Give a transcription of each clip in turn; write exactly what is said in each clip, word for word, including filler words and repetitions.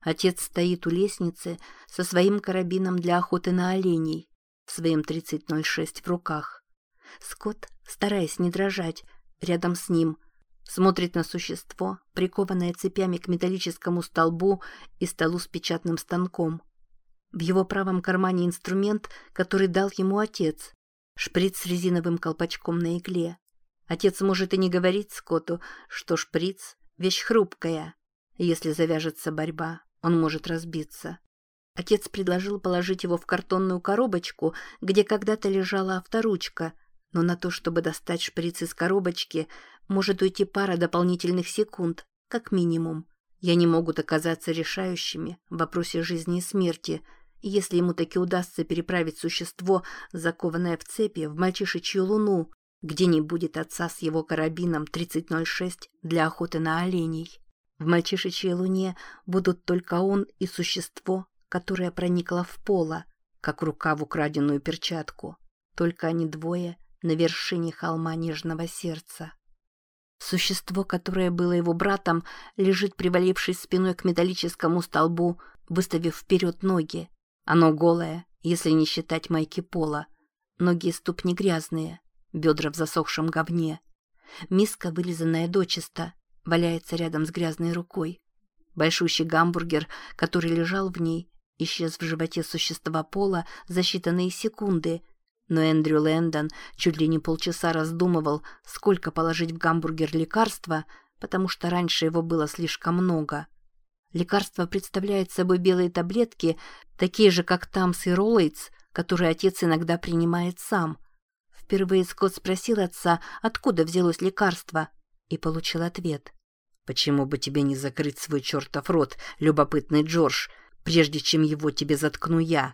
Отец стоит у лестницы со своим карабином для охоты на оленей, своим тридцать ноль шесть в руках. Скотт, стараясь не дрожать, рядом с ним, смотрит на существо, прикованное цепями к металлическому столбу и столу с печатным станком. В его правом кармане инструмент, который дал ему отец, шприц с резиновым колпачком на игле. Отец может и не говорить Скотту, что шприц — вещь хрупкая. Если завяжется борьба, он может разбиться. Отец предложил положить его в картонную коробочку, где когда-то лежала авторучка, но на то, чтобы достать шприц из коробочки, может уйти пара дополнительных секунд, как минимум. И они могут оказаться решающими в вопросе жизни и смерти, и если ему таки удастся переправить существо, закованное в цепи, в мальчишечью луну, где не будет отца с его карабином тридцать ноль шесть для охоты на оленей. В мальчишечьей луне будут только он и существо, которое проникло в поло, как рука в украденную перчатку. Только они двое на вершине холма нежного сердца. Существо, которое было его братом, лежит, привалившись спиной к металлическому столбу, выставив вперед ноги. Оно голое, если не считать майки пола. Ноги и ступни грязные, бедра в засохшем говне. Миска, вылизанная дочисто, валяется рядом с грязной рукой. Большущий гамбургер, который лежал в ней, исчез в животе существа пола за считанные секунды, но Эндрю Лэндон чуть ли не полчаса раздумывал, сколько положить в гамбургер лекарства, потому что раньше его было слишком много. Лекарство представляет собой белые таблетки, такие же, как Тамс и Роллейтс, которые отец иногда принимает сам. Впервые Скотт спросил отца, откуда взялось лекарство, и получил ответ. «Почему бы тебе не закрыть свой чертов рот, любопытный Джордж, прежде чем его тебе заткну я?»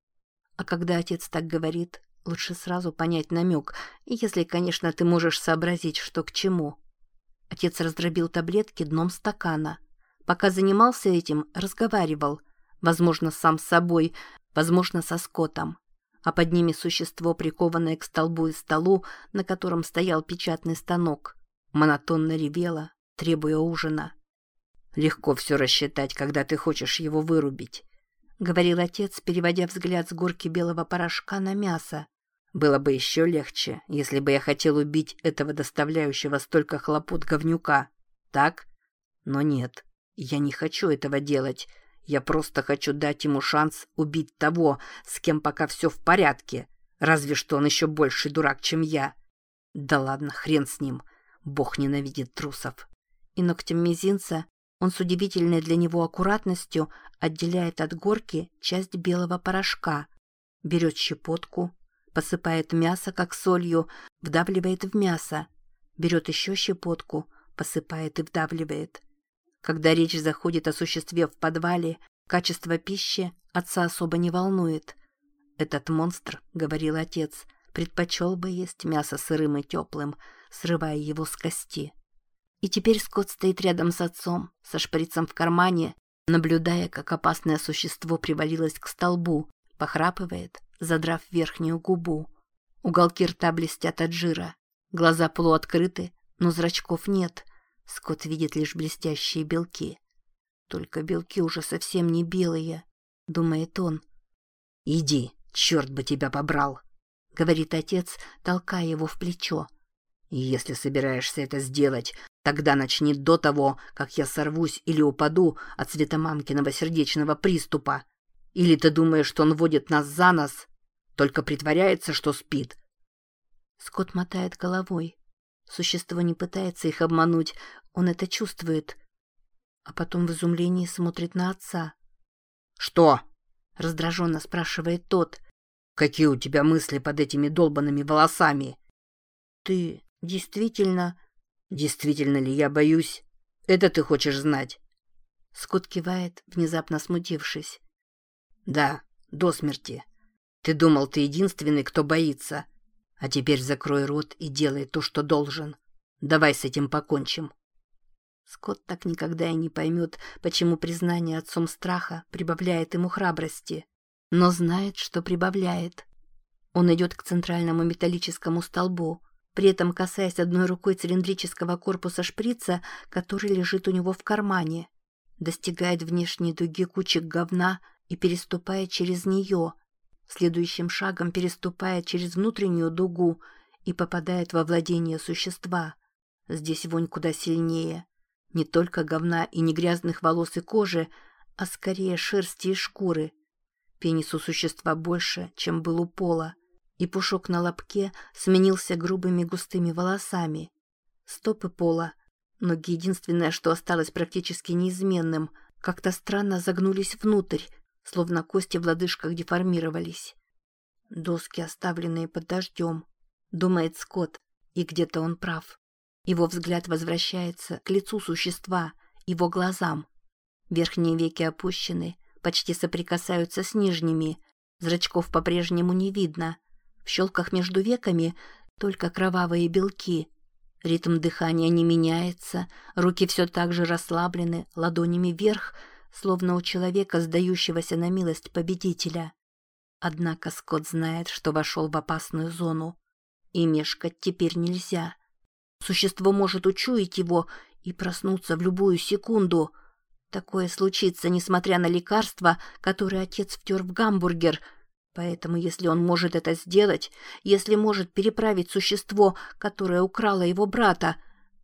А когда отец так говорит, лучше сразу понять намек, если, конечно, ты можешь сообразить, что к чему. Отец раздробил таблетки дном стакана. Пока занимался этим, разговаривал. Возможно, сам с собой, возможно, со Скоттом. А под ними существо, прикованное к столбу и столу, на котором стоял печатный станок, монотонно ревело, требуя ужина. «Легко все рассчитать, когда ты хочешь его вырубить», — говорил отец, переводя взгляд с горки белого порошка на мясо. «Было бы еще легче, если бы я хотел убить этого доставляющего столько хлопот говнюка. Так? Но нет, я не хочу этого делать. Я просто хочу дать ему шанс убить того, с кем пока все в порядке. Разве что он еще больший дурак, чем я. Да ладно, хрен с ним. Бог ненавидит трусов». И ногтем мизинца он с удивительной для него аккуратностью отделяет от горки часть белого порошка, берет щепотку, посыпает мясо, как солью, вдавливает в мясо, берет еще щепотку, посыпает и вдавливает. Когда речь заходит о существе в подвале, качество пищи отца особо не волнует. «Этот монстр, — говорил отец, — предпочел бы есть мясо сырым и теплым, срывая его с кости». И теперь Скотт стоит рядом с отцом, со шприцем в кармане, наблюдая, как опасное существо привалилось к столбу, похрапывает, задрав верхнюю губу. Уголки рта блестят от жира, глаза полуоткрыты, но зрачков нет. Скотт видит лишь блестящие белки. Только белки уже совсем не белые, думает он. «Иди, черт бы тебя побрал», — говорит отец, толкая его в плечо. «И если собираешься это сделать, тогда начни до того, как я сорвусь или упаду от светомамкиного сердечного приступа. Или ты думаешь, что он водит нас за нос, только притворяется, что спит?» Скотт мотает головой. Существо не пытается их обмануть, он это чувствует. А потом в изумлении смотрит на отца. «Что?» — раздраженно спрашивает тот. «Какие у тебя мысли под этими долбанными волосами?» «Ты действительно...» «Действительно ли я боюсь? Это ты хочешь знать?» Скотт кивает, внезапно смутившись. «Да, до смерти. Ты думал, ты единственный, кто боится. А теперь закрой рот и делай то, что должен. Давай с этим покончим». Скотт так никогда и не поймет, почему признание отцом страха прибавляет ему храбрости. Но знает, что прибавляет. Он идет к центральному металлическому столбу, при этом касаясь одной рукой цилиндрического корпуса шприца, который лежит у него в кармане. достигает внешней дуги кучек говна и переступает через нее. Следующим шагом переступает через внутреннюю дугу и попадает во владение существа. Здесь вонь куда сильнее. Не только говна и не грязных волос и кожи, а скорее шерсти и шкуры. Пенис у существа больше, чем был у пола, и пушок на лобке сменился грубыми густыми волосами. Стопы пола, ноги единственное, что осталось практически неизменным, как-то странно загнулись внутрь, словно кости в лодыжках деформировались. Доски, оставленные под дождем, думает Скотт, и где-то он прав. Его взгляд возвращается к лицу существа, его глазам. Верхние веки опущены, почти соприкасаются с нижними, зрачков по-прежнему не видно. В щелках между веками только кровавые белки. Ритм дыхания не меняется, руки все так же расслаблены, ладонями вверх, словно у человека, сдающегося на милость победителя. Однако Скотт знает, что вошел в опасную зону, и мешкать теперь нельзя. Существо может учуять его и проснуться в любую секунду. Такое случится, несмотря на лекарства, которые отец втер в гамбургер. Поэтому, если он может это сделать, если может переправить существо, которое украло его брата...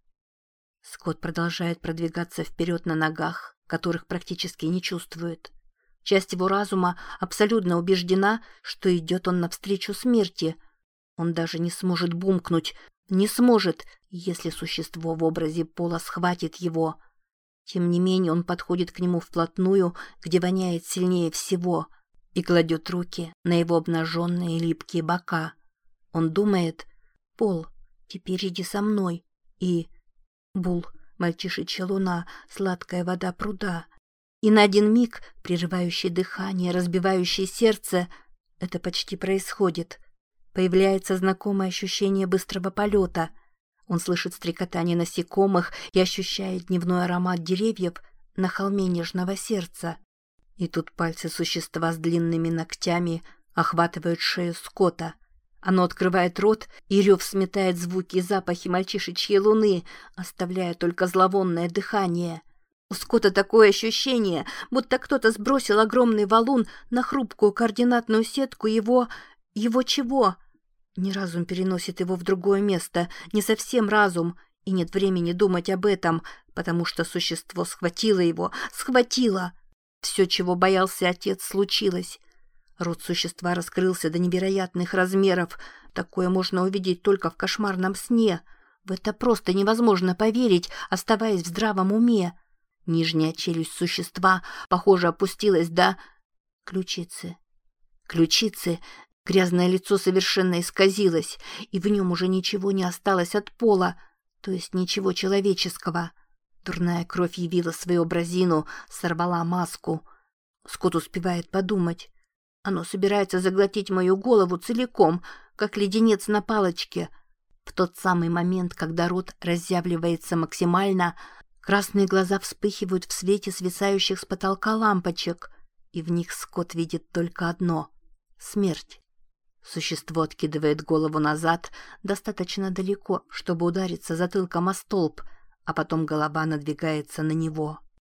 Скотт продолжает продвигаться вперед на ногах, которых практически не чувствует. Часть его разума абсолютно убеждена, что идет он навстречу смерти. Он даже не сможет бумкнуть, не сможет, если существо в образе пола схватит его. Тем не менее он подходит к нему вплотную, где воняет сильнее всего, и кладет руки на его обнаженные липкие бока. Он думает: «Пол, теперь иди со мной», и «Бул, мальчишечья луна, сладкая вода пруда». И на один миг, прерывающий дыхание, разбивающий сердце, это почти происходит. Появляется знакомое ощущение быстрого полета. Он слышит стрекотание насекомых и ощущает дневной аромат деревьев на холме нежного сердца. И тут пальцы существа с длинными ногтями охватывают шею Скотта. Оно открывает рот, и рев сметает звуки и запахи мальчишечьей луны, оставляя только зловонное дыхание. У Скотта такое ощущение, будто кто-то сбросил огромный валун на хрупкую координатную сетку его... его чего? Не разум переносит его в другое место, не совсем разум, и нет времени думать об этом, потому что существо схватило его, схватило. Все, чего боялся отец, случилось. Рот существа раскрылся до невероятных размеров. Такое можно увидеть только в кошмарном сне. В это просто невозможно поверить, оставаясь в здравом уме. Нижняя челюсть существа, похоже, опустилась до ключицы. Ключицы, грязное лицо совершенно исказилось, и в нем уже ничего не осталось от пола, то есть ничего человеческого. Дурная кровь явила свою образину, сорвала маску. Скотт успевает подумать. Оно собирается заглотить мою голову целиком, как леденец на палочке. В тот самый момент, когда рот разъявливается максимально, красные глаза вспыхивают в свете свисающих с потолка лампочек, и в них Скотт видит только одно — смерть. Существо откидывает голову назад достаточно далеко, чтобы удариться затылком о столб, а потом голова надвигается на него.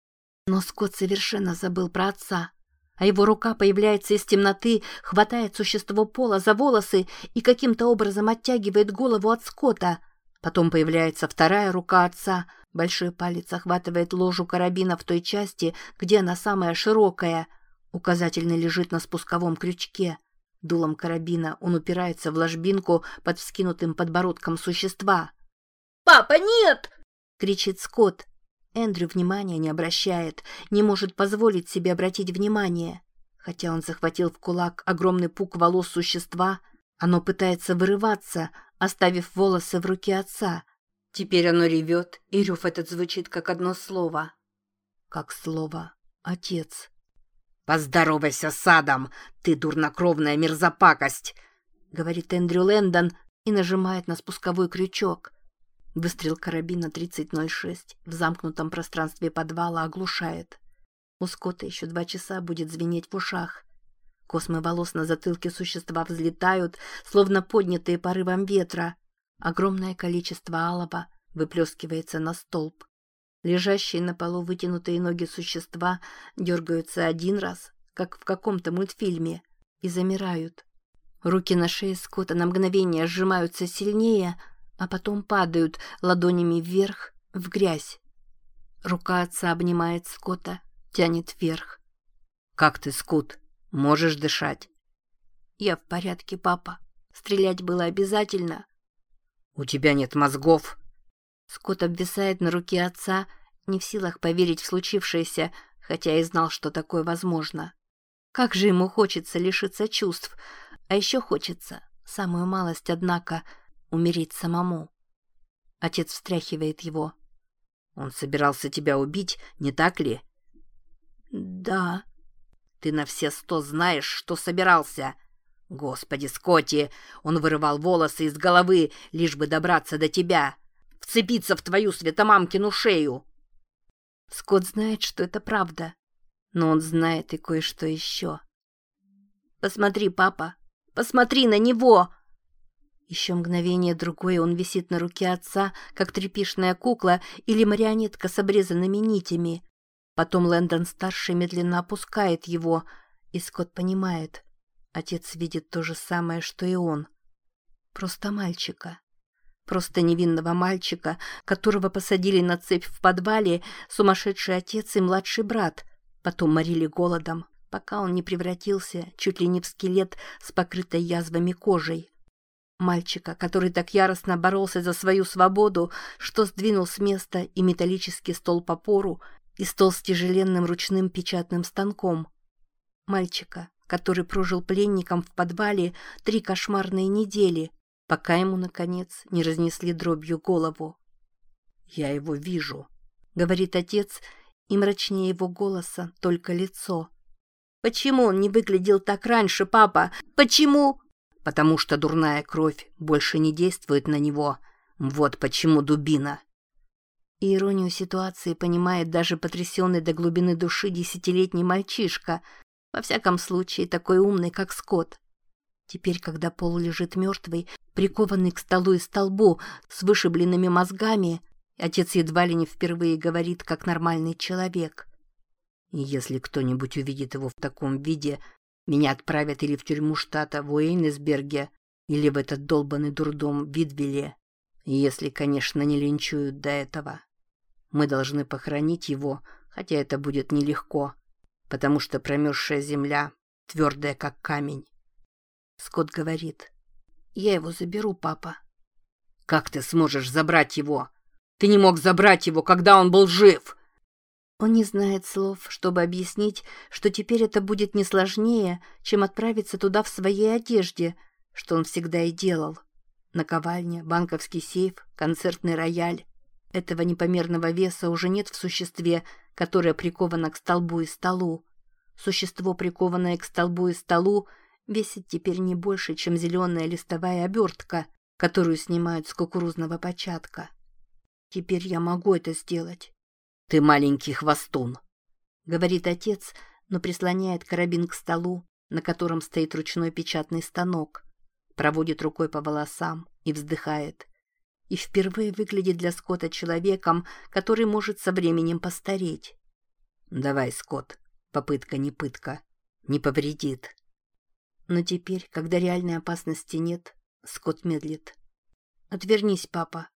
Но Скотт совершенно забыл про отца, а его рука появляется из темноты, хватает существо пола за волосы и каким-то образом оттягивает голову от Скотта. Потом появляется вторая рука отца, большой палец охватывает ложу карабина в той части, где она самая широкая. Указательный лежит на спусковом крючке. Дулом карабина он упирается в ложбинку под вскинутым подбородком существа. «Папа, нет!» — кричит Скотт. Эндрю внимания не обращает, не может позволить себе обратить внимание. Хотя он захватил в кулак огромный пук волос существа, оно пытается вырываться, оставив волосы в руке отца. Теперь оно ревет, и рев этот звучит как одно слово. Как слово «отец». «Поздоровайся с Адом, ты дурнокровная мерзопакость!» — говорит Эндрю Лэндон и нажимает на спусковой крючок. Выстрел карабина тридцать ноль шесть в замкнутом пространстве подвала оглушает. У Скотта еще два часа будет звенеть в ушах. Космы волос на затылке существа взлетают, словно поднятые порывом ветра. Огромное количество алого выплескивается на столб. Лежащие на полу вытянутые ноги существа дергаются один раз, как в каком-то мультфильме, и замирают. Руки на шее Скотта на мгновение сжимаются сильнее, а потом падают ладонями вверх, в грязь. Рука отца обнимает Скотта, тянет вверх. «Как ты, Скотт? Можешь дышать?» «Я в порядке, папа. Стрелять было обязательно». «У тебя нет мозгов?» Скотт обвисает на руке отца, не в силах поверить в случившееся, хотя и знал, что такое возможно. Как же ему хочется лишиться чувств, а еще хочется, самую малость, однако, умереть самому. Отец встряхивает его. «Он собирался тебя убить, не так ли?» «Да». «Ты на все сто знаешь, что собирался?» «Господи, Скотти, он вырывал волосы из головы, лишь бы добраться до тебя, вцепиться в твою светомамкину шею». Скотт знает, что это правда, но он знает и кое-что еще. «Посмотри, папа, посмотри на него!» Еще мгновение другое он висит на руке отца, как тряпичная кукла или марионетка с обрезанными нитями. Потом Лэндон-старший медленно опускает его, и Скотт понимает. Отец видит то же самое, что и он. Просто мальчика. Просто невинного мальчика, которого посадили на цепь в подвале сумасшедший отец и младший брат, потом морили голодом, пока он не превратился чуть ли не в скелет с покрытой язвами кожей. Мальчика, который так яростно боролся за свою свободу, что сдвинул с места и металлический стол по пору, и стол с тяжеленным ручным печатным станком. Мальчика, который прожил пленником в подвале три кошмарные недели, пока ему, наконец, не разнесли дробью голову. «Я его вижу», — говорит отец, и мрачнее его голоса только лицо. «Почему он не выглядел так раньше, папа? Почему?» «Потому что дурная кровь больше не действует на него. Вот почему дубина». И иронию ситуации понимает даже потрясенный до глубины души десятилетний мальчишка, во всяком случае такой умный, как Скотт. Теперь, когда Пол лежит мертвый, прикованный к столу и столбу, с вышибленными мозгами, отец едва ли не впервые говорит, как нормальный человек. «И если кто-нибудь увидит его в таком виде, меня отправят или в тюрьму штата в Уэйнсберге, или в этот долбанный дурдом в Видвилле, если, конечно, не линчуют до этого. Мы должны похоронить его, хотя это будет нелегко, потому что промерзшая земля твердая, как камень». Скотт говорит: «Я его заберу, папа». «Как ты сможешь забрать его? Ты не мог забрать его, когда он был жив!» Он не знает слов, чтобы объяснить, что теперь это будет не сложнее, чем отправиться туда в своей одежде, что он всегда и делал. Наковальня, банковский сейф, концертный рояль. Этого непомерного веса уже нет в существе, которое приковано к столбу и столу. Существо, прикованное к столбу и столу, весит теперь не больше, чем зеленая листовая обертка, которую снимают с кукурузного початка. Теперь я могу это сделать. «Ты маленький хвостун», — говорит отец, но прислоняет карабин к столу, на котором стоит ручной печатный станок, проводит рукой по волосам и вздыхает. И впервые выглядит для Скотта человеком, который может со временем постареть. «Давай, Скотт, попытка не пытка, не повредит». Но теперь, когда реальной опасности нет, Скотт медлит. «Отвернись, папа».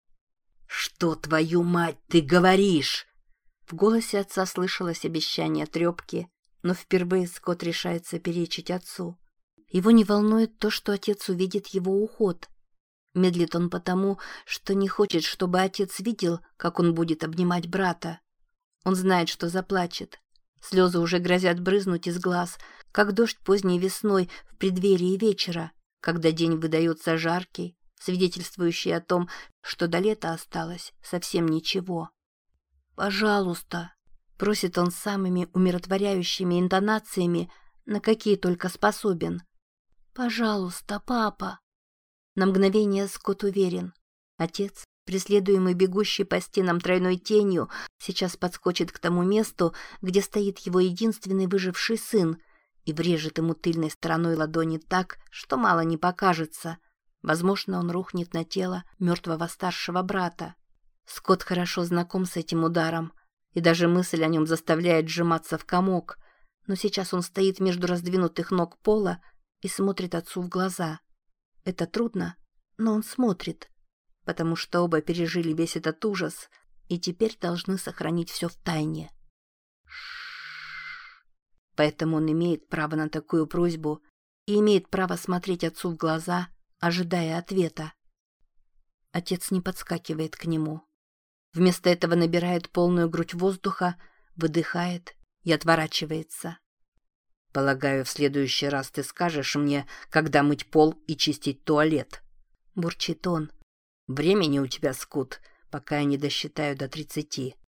«Что, твою мать, ты говоришь?» В голосе отца слышалось обещание трепки, но впервые Скотт решается перечить отцу. Его не волнует то, что отец увидит его уход. Медлит он потому, что не хочет, чтобы отец видел, как он будет обнимать брата. Он знает, что заплачет. Слезы уже грозят брызнуть из глаз, как дождь поздней весной в преддверии вечера, когда день выдается жаркий, свидетельствующий о том, что до лета осталось совсем ничего. «Пожалуйста», — просит он самыми умиротворяющими интонациями, на какие только способен. «Пожалуйста, папа». На мгновение Скотт уверен. Отец, преследуемый бегущей по стенам тройной тенью, сейчас подскочит к тому месту, где стоит его единственный выживший сын, и врежет ему тыльной стороной ладони так, что мало не покажется. Возможно, он рухнет на тело мертвого старшего брата. Скотт хорошо знаком с этим ударом. и даже мысль о нем заставляет сжиматься в комок. Но сейчас он стоит между раздвинутых ног пола и смотрит отцу в глаза. Это трудно, но он смотрит, потому что оба пережили весь этот ужас и теперь должны сохранить все в тайне. Поэтому он имеет право на такую просьбу и имеет право смотреть отцу в глаза, ожидая ответа. Отец не подскакивает к нему. Вместо этого набирает полную грудь воздуха, выдыхает и отворачивается. «Полагаю, в следующий раз ты скажешь мне, когда мыть пол и чистить туалет», — бурчит он. «Времени у тебя скут, пока я не досчитаю до тридцати».